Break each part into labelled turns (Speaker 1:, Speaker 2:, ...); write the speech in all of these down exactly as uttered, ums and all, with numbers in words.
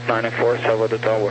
Speaker 1: nine four, Salvador Tower.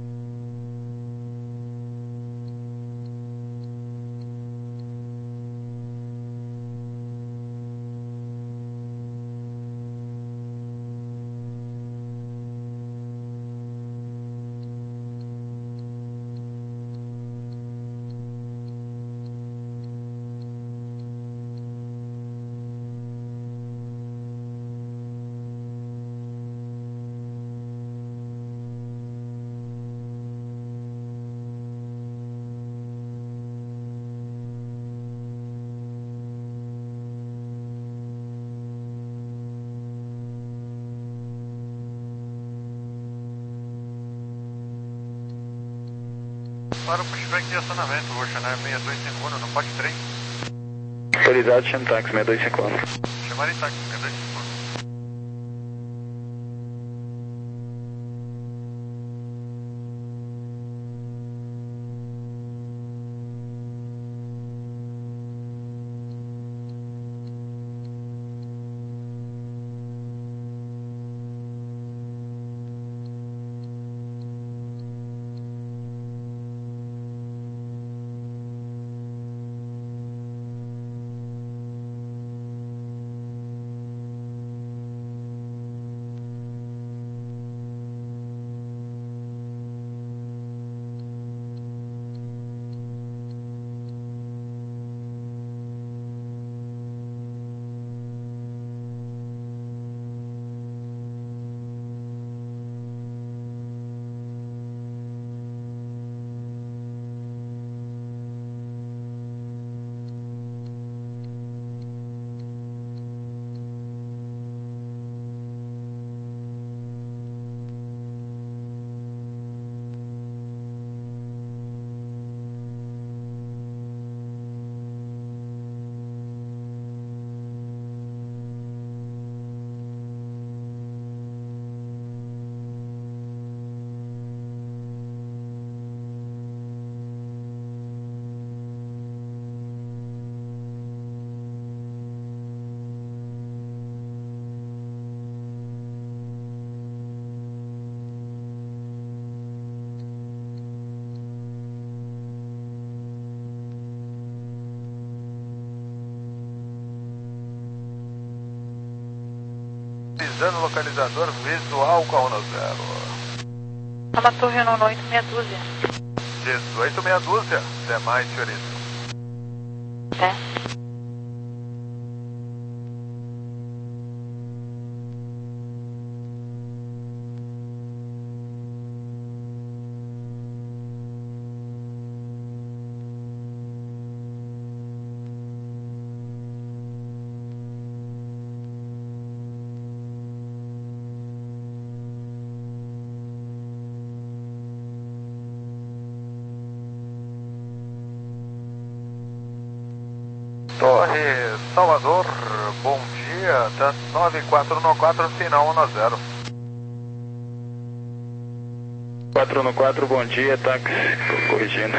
Speaker 2: Para o pushback de acionamento, Ocean Air seis dois cinco um, no P O C três.
Speaker 1: Autorizado, chame táxi seis dois cinco um.
Speaker 2: Chamar em táxi seis dois cinco um. Visando localizador visual com a Uno zero.
Speaker 3: Uma torre no oito meia dúzia.
Speaker 2: dezoito meia dúzia. Até mais, senhorita.
Speaker 3: É.
Speaker 2: Torre Salvador, bom dia, tá nove quatro um quatro, final um zero.
Speaker 1: quatro um quatro, bom dia, táxi, corrigindo.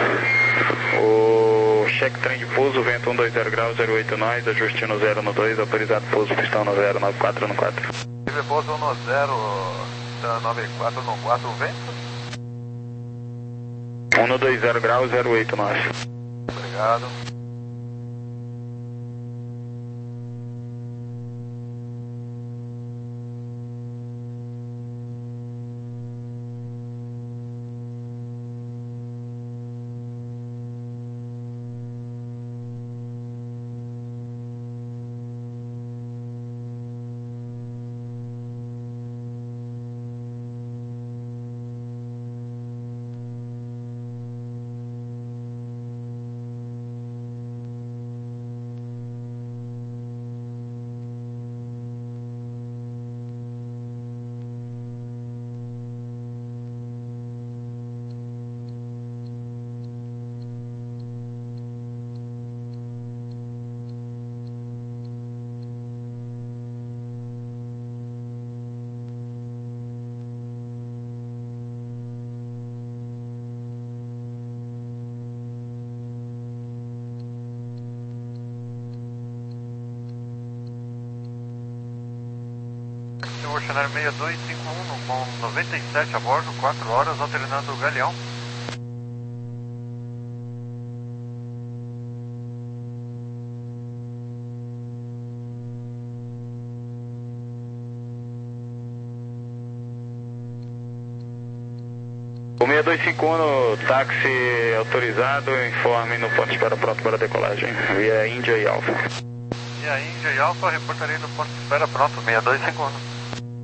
Speaker 1: O cheque trem de pouso, vento um dois zero graus, zero oito nós, ajuste no zero no dois, autorizado pouso, pistão no zero nove quatro um quatro.
Speaker 2: Pouso um zero, tá nove quatro um quatro, vento?
Speaker 1: um dois zero graus, zero oito nós.
Speaker 2: Obrigado. Ocean Air seis dois cinco um, no com noventa e sete a bordo, quatro horas, alternando o Galeão.
Speaker 1: O seis dois cinco um, táxi autorizado, informe no ponto de espera pronto para decolagem, via Índia e Alfa.
Speaker 2: Via Índia e Alfa, reportarei no ponto de espera pronto, seis dois cinco um.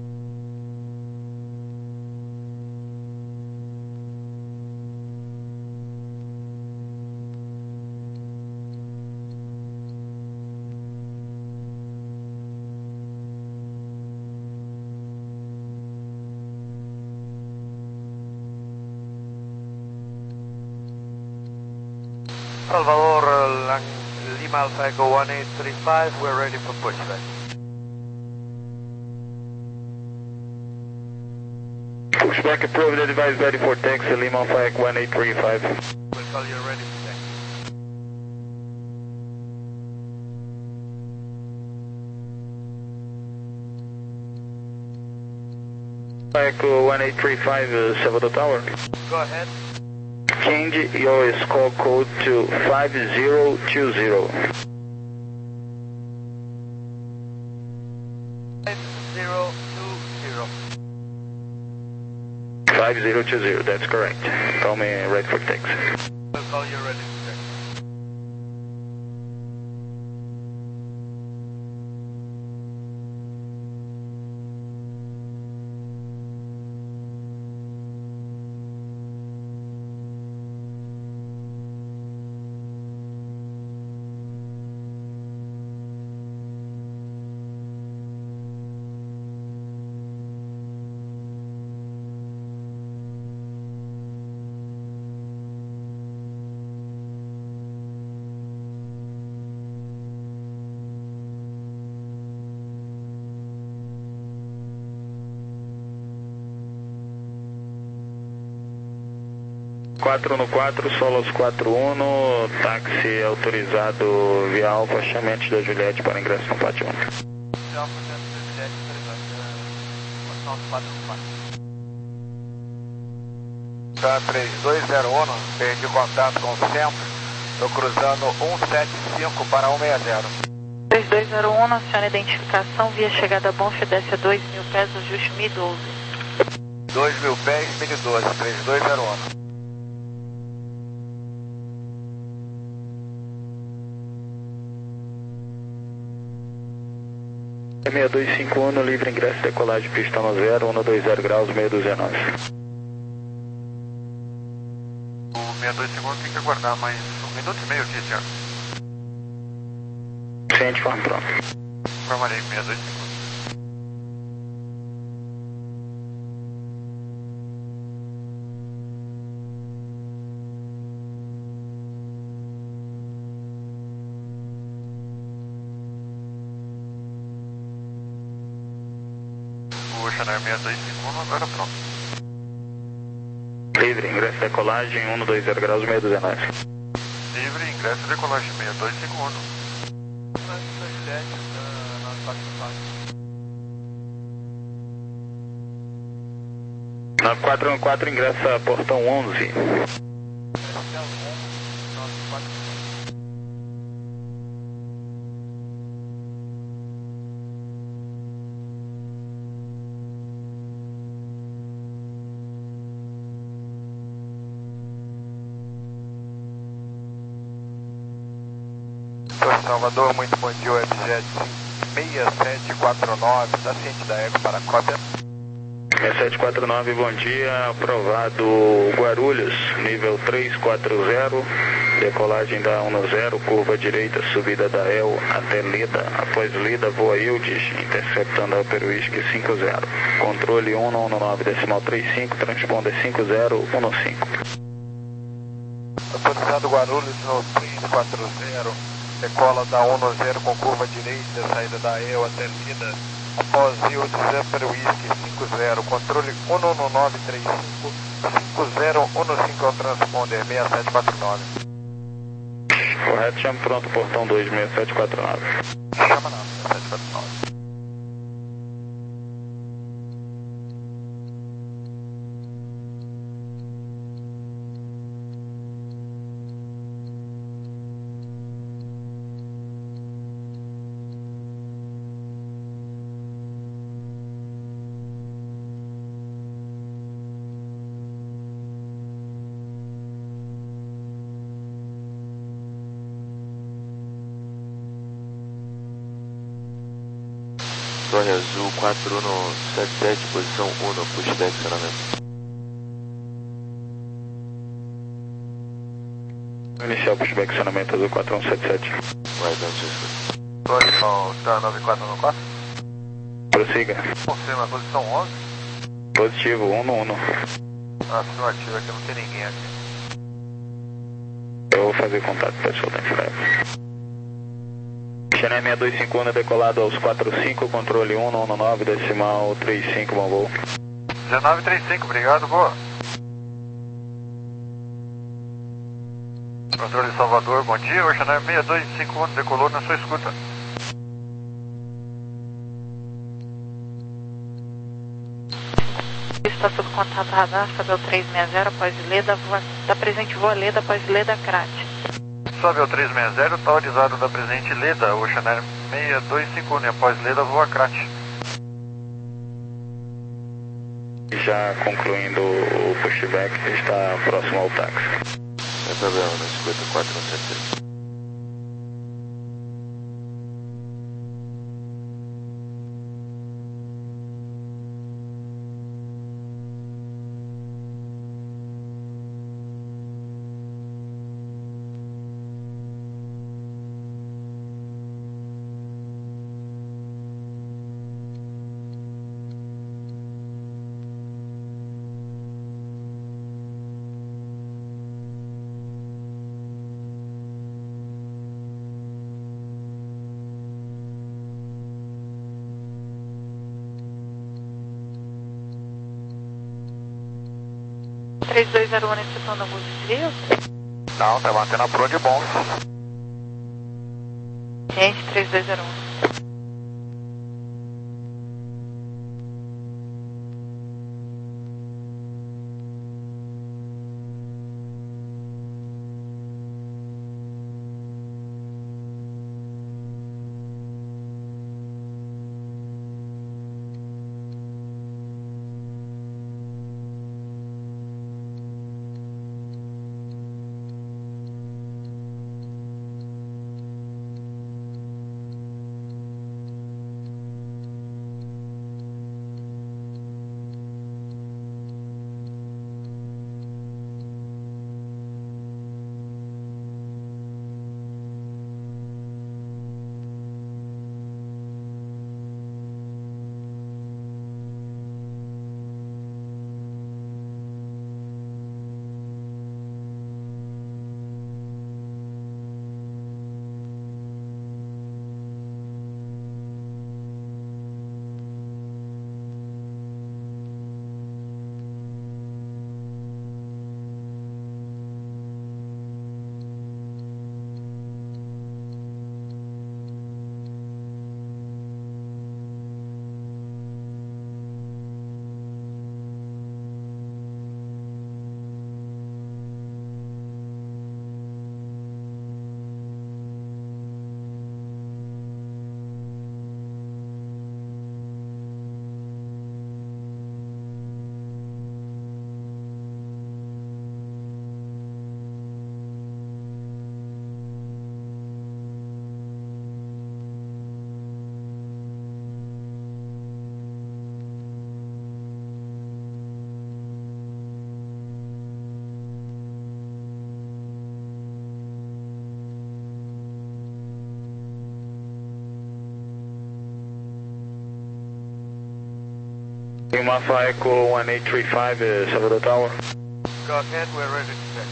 Speaker 2: Salvador, Lima Alpha Echo one eight three five, we're ready for pushback.
Speaker 1: Pushback approved, advise ready for taxi, Lima Alpha Echo one eight three five.
Speaker 2: We'll call you ready for taxi.
Speaker 1: Echo one eight three five, uh, Salvador Tower.
Speaker 2: Go ahead.
Speaker 1: Change your score code to five zero two zero.
Speaker 2: five zero two zero.
Speaker 1: five zero two zero, that's correct. Call me ready for taxi.
Speaker 2: We'll call you ready for taxi.
Speaker 1: quatro um quatro, Solos quatro um, táxi autorizado via Alfa, chame antes da Juliette para ingresso no pátio um.
Speaker 2: Alfa dentro da Juliette, posição quatro um quatro. Tá, três dois zero um, perdi contato com o centro, estou cruzando um sete cinco para um seis zero.
Speaker 3: três dois zero um, aciona identificação, via chegada Bonf, desce a dois mil pés, ajuste mil e doze.
Speaker 2: dois mil pés, mil e doze, três dois zero um.
Speaker 1: seis dois cinco um, livre ingresso, decolagem, pista no zero, um dois zero graus, seis dois nove.
Speaker 2: O seis dois cinco um tem que aguardar mais um minuto e meio aqui, Tiago.
Speaker 1: Ciente, forma pronto.
Speaker 2: Informarei seis dois cinco um. O Channel seis dois cinco um agora pronto.
Speaker 1: Livre, ingresso, decolagem, um dois zero graus, seis dois nove.
Speaker 2: Livre, ingresso, decolagem, seis dois cinco um.
Speaker 1: Na quatro um quatro, ingressa portão onze.
Speaker 2: Salvador, muito bom dia, Webjet seis sete quatro nove, da ciente da Eco para a cópia.
Speaker 1: seis sete quatro nove, bom dia, aprovado Guarulhos, nível três quatro zero, decolagem da um zero, curva direita, subida da E L até Lida, após Lida, voa Ildes, interceptando a Upper Whisky cinco zero, controle um um nove decimal trinta e cinco, transponder cinco zero um cinco.
Speaker 2: Autorizado Guarulhos no três quatro zero. Decola da um zero com curva direita, saída da E L até Lida, após Ildes Upper Whisky cinco zero, controle um um nove três cinco, cinco zero um cinco ao transponder seis sete quatro nove.
Speaker 1: Correto, chame pronto, portão dois, seis sete quatro nove.
Speaker 2: Chama não, seis sete quatro nove.
Speaker 4: Torre Azul quatro um sete sete, posição um, pushback acionamento.
Speaker 1: Inicial pushback acionamento Azul quatro um sete sete.
Speaker 4: Vai, dando seu escudo.
Speaker 2: Posição da nove quatro nove quatro.
Speaker 1: Prossiga.
Speaker 2: Confirma, posição onze.
Speaker 1: Positivo, um no um.
Speaker 2: Afirmativo, aqui não tem ninguém aqui.
Speaker 1: Eu vou fazer contato pessoal da F. Chennai seis dois cinco um decolado aos quatro cinco, controle um no um nove, decimal trinta e cinco, bom voo.
Speaker 2: dezenove trinta e cinco, obrigado, boa. Controle Salvador, bom dia, o Chennai seis dois cinco um decolou na sua escuta.
Speaker 3: Está sob contato radar, Sabel três seis zero, após Leda, voa, da presente voa Leda, após Leda, Crate.
Speaker 2: Sabel três seis zero, está autorizado da presente Leda, o Chennai seis dois cinco um, após Leda, voa Crate.
Speaker 1: Já concluindo o pushback, está próximo ao táxi.
Speaker 4: Sem problema, na escuta quatro um sete sete.
Speaker 3: três dois zero um, necessitando algum desvio?
Speaker 2: Não, tá mantendo a proa de bom.
Speaker 3: Gente, três dois zero um.
Speaker 1: Lima Echo one eight three five, uh, Salvador Tower.
Speaker 2: Go ahead, we're ready to check.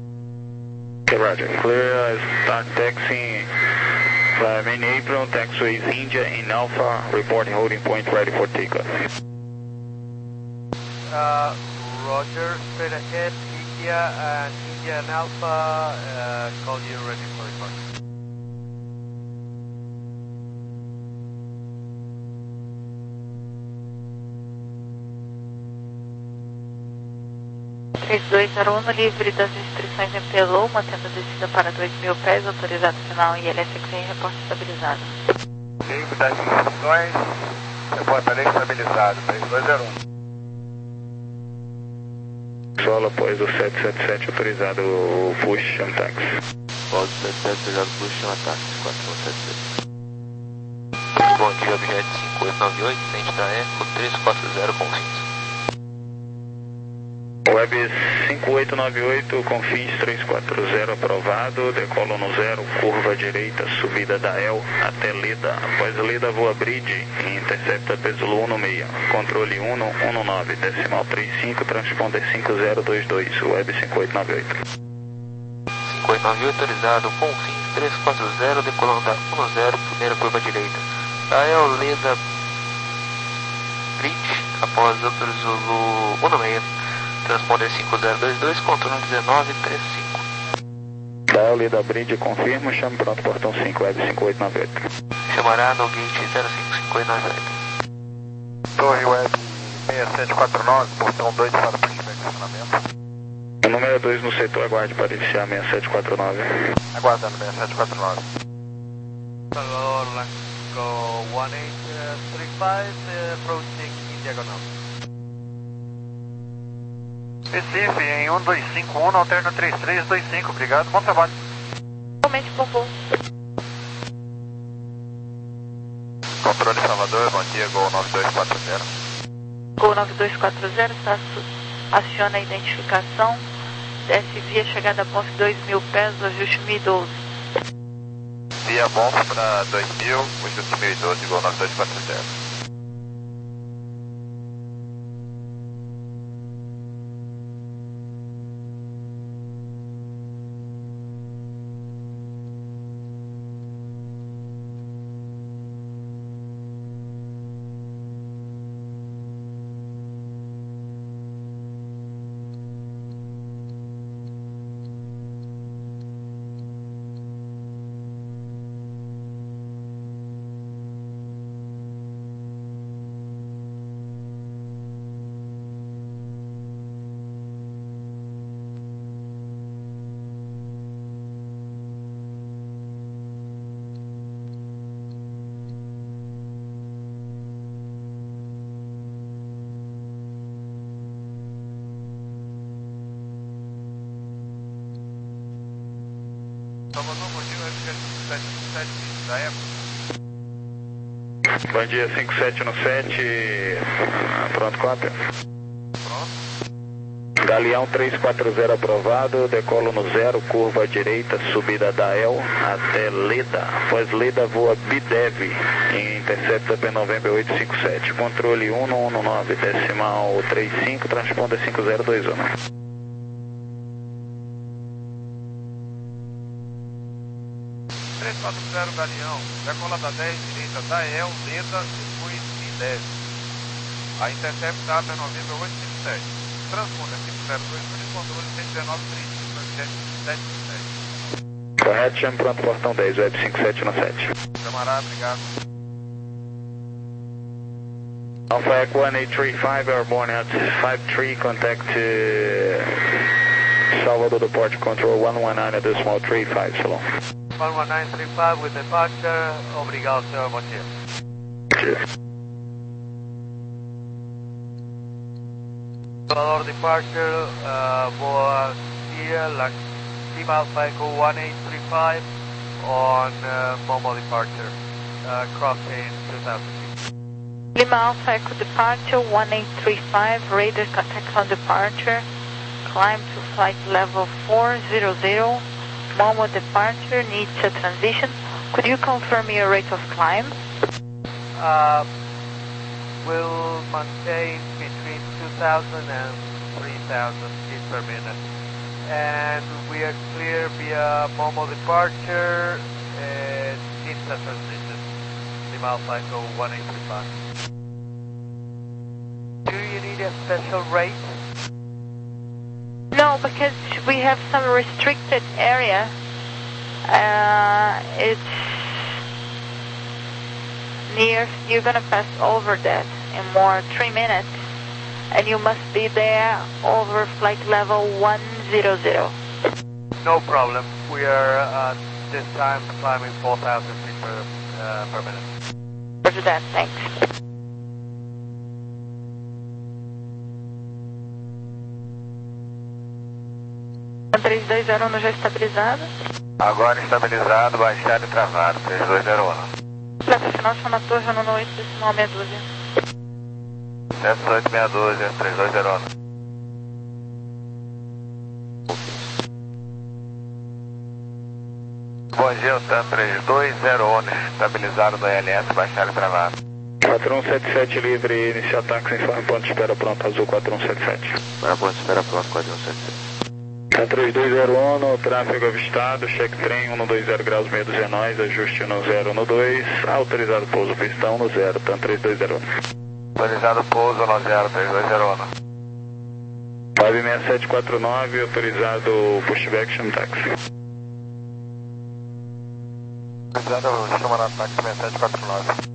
Speaker 1: Okay, roger. Clear, uh, start taxiing. Uh, main apron, taxiways India in Alpha, reporting holding point ready for takeoff.
Speaker 2: Uh, roger, straight ahead, India and India and Alpha, uh, call you ready for departure.
Speaker 3: três dois zero um, livre das restrições em Pelou, mantendo a descida para dois mil pés, autorizado final I L S X em reporte estabilizado.
Speaker 2: Livre das restrições, reportarei estabilizado, três dois zero um.
Speaker 1: Solo após o sete sete sete, autorizado o push on taxi.
Speaker 4: Pode sete sete, autorizado push on taxi, quatro um sete sete. bom dia, objeto cinco oito nove oito, frente da Eco três quatro zero com fins.
Speaker 1: Web cinco oito nove oito com fins três quatro zero aprovado, decolo no zero, curva direita, subida da E L até Leda. Após Leda, voa bridge e intercepta Pesulo um seis, controle um um nove, decimal trinta e cinco, transponder cinco zero dois dois, Web cinco oito nove oito.
Speaker 4: cinco oito nove oito autorizado com fins três quatro zero, decolando da um zero, primeira curva direita. Da E L Leda bridge, após Pesulo um seis. Transponder cinco zero dois dois, controle dezenove trinta e cinco.
Speaker 1: Da Leda Bridge, confirmo, chame pronto, portão cinco, Web cinco oito nove oito.
Speaker 4: Chamará no gate zero cinco cinco oito nove oito.
Speaker 2: Torre Web seis sete quatro nove, portão dois para o pushback de acionamento.
Speaker 1: O número dois no setor, aguarde para iniciar seis sete quatro nove.
Speaker 2: Aguardando seis sete quatro nove.
Speaker 5: Salvador, Lanco um oito três cinco, approaching em diagonal.
Speaker 2: Recife em um dois cinco um, alterna três três dois cinco, obrigado, bom trabalho.
Speaker 3: Realmente, por favor.
Speaker 2: Controle Salvador, bom dia, Gol nove dois quatro zero.
Speaker 3: Gol nove dois quatro zero, está, aciona a identificação, desce via chegada a ponte dois mil pés, ajuste mil e doze.
Speaker 2: Via bom para dois mil, ajuste mil e doze, Gol nove dois quatro zero.
Speaker 5: Salvador, bom dia, F sete no sete da Eco.
Speaker 1: Bom dia, cinco sete no sete, pronto, cópia.
Speaker 5: Pronto.
Speaker 1: Galeão três quatro zero aprovado, decolo no zero, curva direita, subida da E L até Leda. Após Leda, voa Bidev em intercepta P November oito cinco sete, controle um um nove, decimal trinta e cinco, transponder cinco zero dois um.
Speaker 5: três quatro zero Galeão, decola da dez direita da E L, Leda, depois Bidev. A intercept está P November oito cinco sete. Transponder cinco zero dois dois, controle cento e dezenove trinta e cinco, sete sete sete.
Speaker 1: Correto, chame pronto, portão dez, Web cinco sete no sete.
Speaker 5: Camarada, obrigado.
Speaker 1: Alpha Echo one eight three five, airborne at five three, contact uh, Salvador Departure Control one one nine at decimal three five, so long.
Speaker 5: one one nine three five with departure, obrigado, senhor, bom dia.
Speaker 1: Cheers.
Speaker 5: Salvador Departure, uh, voa here, like Team Alpha Echo one eight three five on uh, Momo departure, uh, crossing two thousand feet.
Speaker 3: Lima Alpha Echo departure one eight three five, radar contact on departure, climb to flight level four zero zero, Momo departure needs a transition. Could you confirm your rate of climb?
Speaker 5: Uh, will maintain between two thousand and three thousand feet per minute. And we are clear via Momo departure and needs a transition. Lima Alpha Echo one eight three five. Do you need a special rate?
Speaker 3: No, because we have some restricted area. Uh, it's near, you're going to pass over that in more three minutes. And you must be there over flight level one zero zero.
Speaker 5: No problem. We are at this time climbing four thousand feet per, uh, per minute.
Speaker 3: Roger that, thanks. três dois zero um já estabilizado.
Speaker 2: Agora estabilizado, baixado e travado, três dois zero um.
Speaker 3: Placa final, chama Torre, no oito, decimal meia dúzia.
Speaker 2: sete oito meia dúzia, três dois zero um. Bom dia, TAM três dois zero um, estabilizado do L S, baixar e travado.
Speaker 1: quatro um sete sete livre, iniciar táxi, informe ponto de espera pronto, azul quatro um sete sete.
Speaker 4: Para ponto de espera pronto, quatro um sete sete.
Speaker 1: TAM três dois zero um, tráfego avistado, check trem um dois zero graus, meia dúzia nós, ajuste no zero no dois, autorizado pouso pistão no zero, TAM três dois zero um.
Speaker 2: Autorizado pouso no zero, três dois zero um.
Speaker 1: nove seis sete quatro nove, autorizado pushback, chama táxi.
Speaker 2: Autorizado, chama na táxi seis sete quatro nove.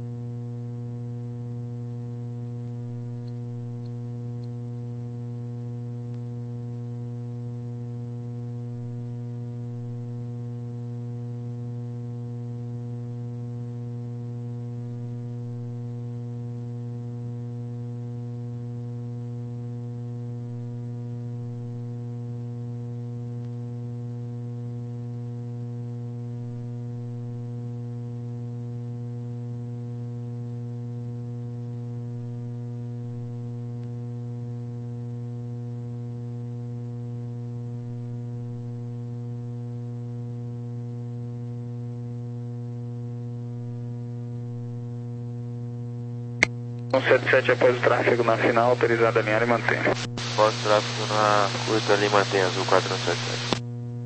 Speaker 1: um sete sete após o tráfego na final, autorizado a alinhar e manter.
Speaker 4: Após o tráfego na curta ali, mantém azul quatro um sete sete.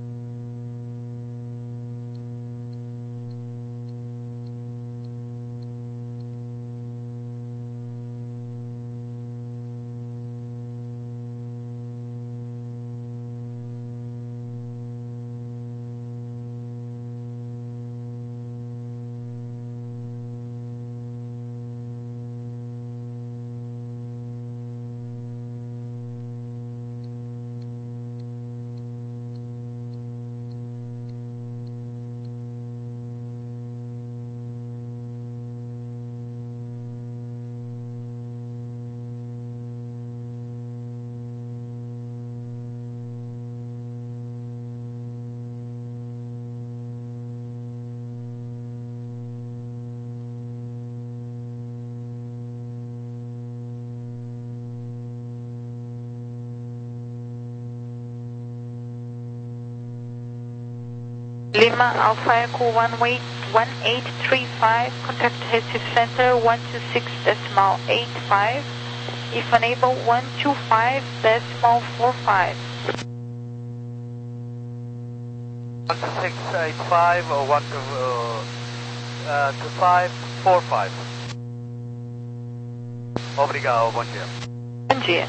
Speaker 3: Lima Alpha Echo one eight three five, contact Recife Center one two six decimal eight five, if unable one two five decimal four five.
Speaker 5: one two six eight five or one two five four five. Obrigado, bom dia.
Speaker 3: Bom dia.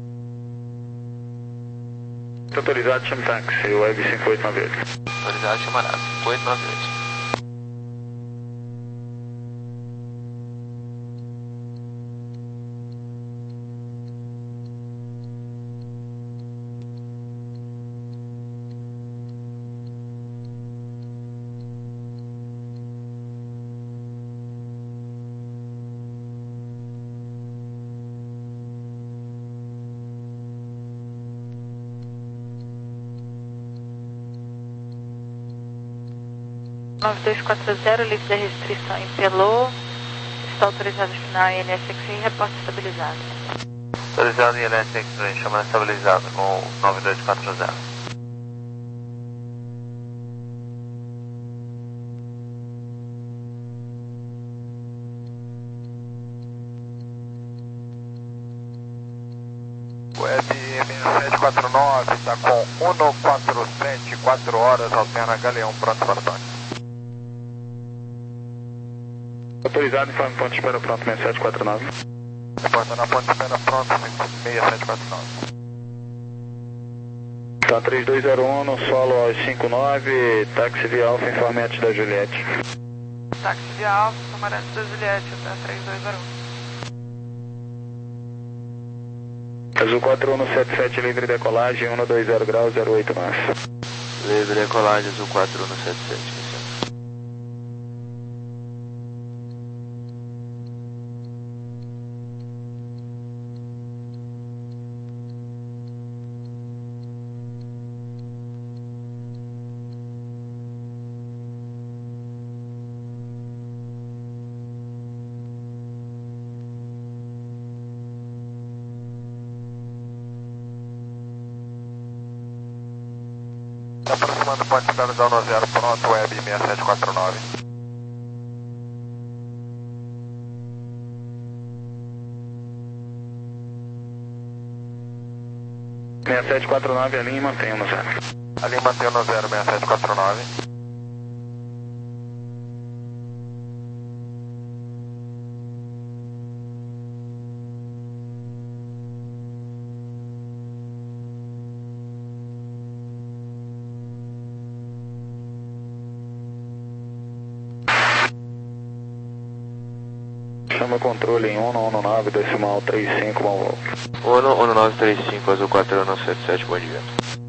Speaker 1: Autorizado, chama táxi, Web cinco oito nove oito.
Speaker 4: Autorizado, chamará cinco oito nove oito.
Speaker 3: nove dois quatro zero, livre da restrição em Pelô. Está autorizado final em N S X-Ray, reporte estabilizado.
Speaker 2: Autorizado em N S X-Ray, chama estabilizado com nove dois quatro zero. Web seis sete quatro nove está com um quatro sete, quatro horas, alterna Galeão, pronto para toque.
Speaker 1: Autorizado, informe ponto de espera pronto, seis sete quatro nove.
Speaker 2: Reporta na ponte de espera pronto, seis sete quatro nove.
Speaker 1: Tá três dois zero um, no solo aos cinco nove, táxi via Alfa, informe antes da Juliette.
Speaker 3: Táxi via Alfa, camarada da Juliette, tá três dois zero um.
Speaker 1: Azul quatro um sete sete, livre decolagem, um dois zero graus, zero oito nós.
Speaker 4: Livre decolagem, azul quatro um sete sete.
Speaker 2: Aproximando o ponto de espera da um zero, pronto, web seis sete quatro nove.
Speaker 1: seis sete quatro nove, a linha mantém no zero.
Speaker 2: A linha mantém no zero, seis sete quatro nove.
Speaker 1: Chama o controle em um um nove, decimal trinta e cinco, bom voo.
Speaker 4: um um nove três cinco, azul quatro um sete sete, bom dia.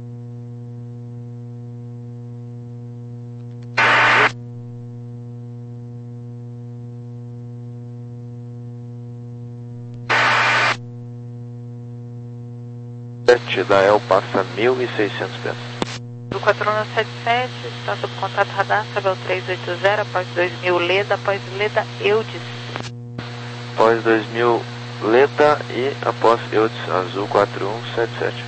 Speaker 4: sete da El passa mil e seiscentos pés.
Speaker 3: Do quatro um sete sete, está sob contato radar, Sabel três oito zero, após dois mil Leda, após Leda Eudes.
Speaker 4: Após dois mil Leda e após Eudes, azul quatro um sete sete.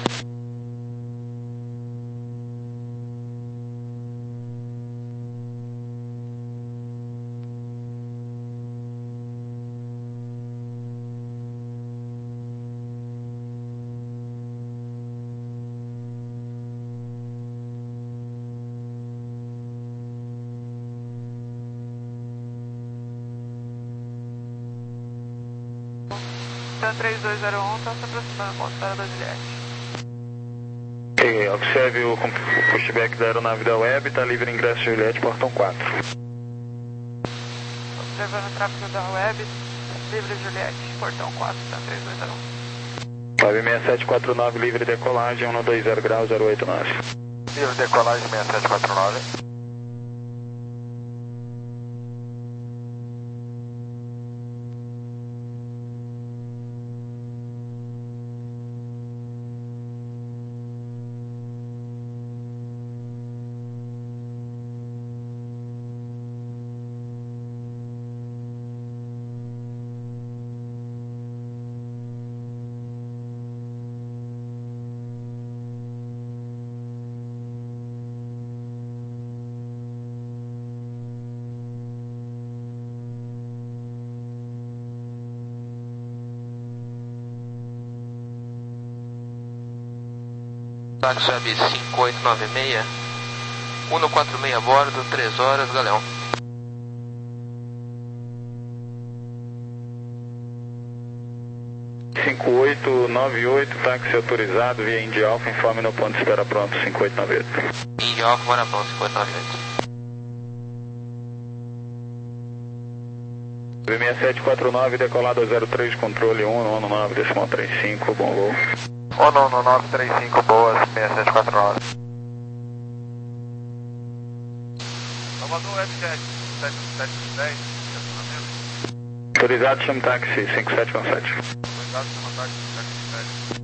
Speaker 5: três dois zero um, está se aproximando com a espera da Juliette.
Speaker 1: Ok, observe o pushback da aeronave da web, está livre ingresso Juliette, portão quatro.
Speaker 5: Observando o tráfego da web, livre Juliette, portão quatro, está três dois zero um.
Speaker 1: Web seis sete quatro nove, livre decolagem, um dois zero graus, zero oito nove.
Speaker 2: Livre decolagem seis sete quatro nove.
Speaker 4: Táxi Web cinco oito nove seis, um quatro seis a bordo, três horas, Galeão.
Speaker 1: cinco oito nove oito, táxi autorizado via Indy Alpha, informe no ponto de espera pronto, cinco oito nove oito.
Speaker 4: Indy Alpha, bora pronto, cinco oito nove oito.
Speaker 1: seis sete quatro nove, decolado a zero três, controle um um nove, decimal trinta e cinco, bom voo.
Speaker 2: um um nove três cinco, boas, seis sete quatro nove.
Speaker 5: Salvador F sete, sete sete dez, estacionamento.
Speaker 1: Autorizado, chama táxi cinco sete um sete.
Speaker 5: Autorizado, chama táxi sete sete.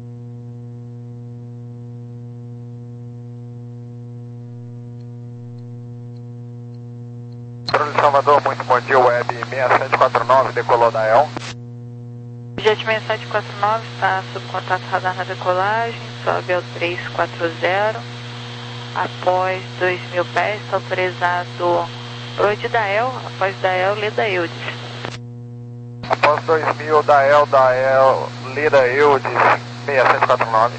Speaker 2: Controle de Salvador, muito bom dia, web seis sete quatro nove, decolou da El.
Speaker 3: Jet seis sete quatro nove está sob contato radar na decolagem, Sabel três quatro zero, após dois mil pés, está autorizado Oi da El, após da El, Leda Eudes.
Speaker 2: Após dois mil da El, da El, Leda Eudes, seis sete quatro nove.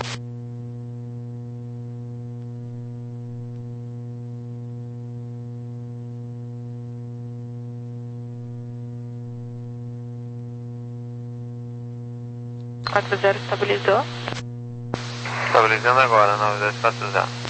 Speaker 3: quatro zero estabilizou.
Speaker 4: Estabilizando agora, nove dois quatro zero.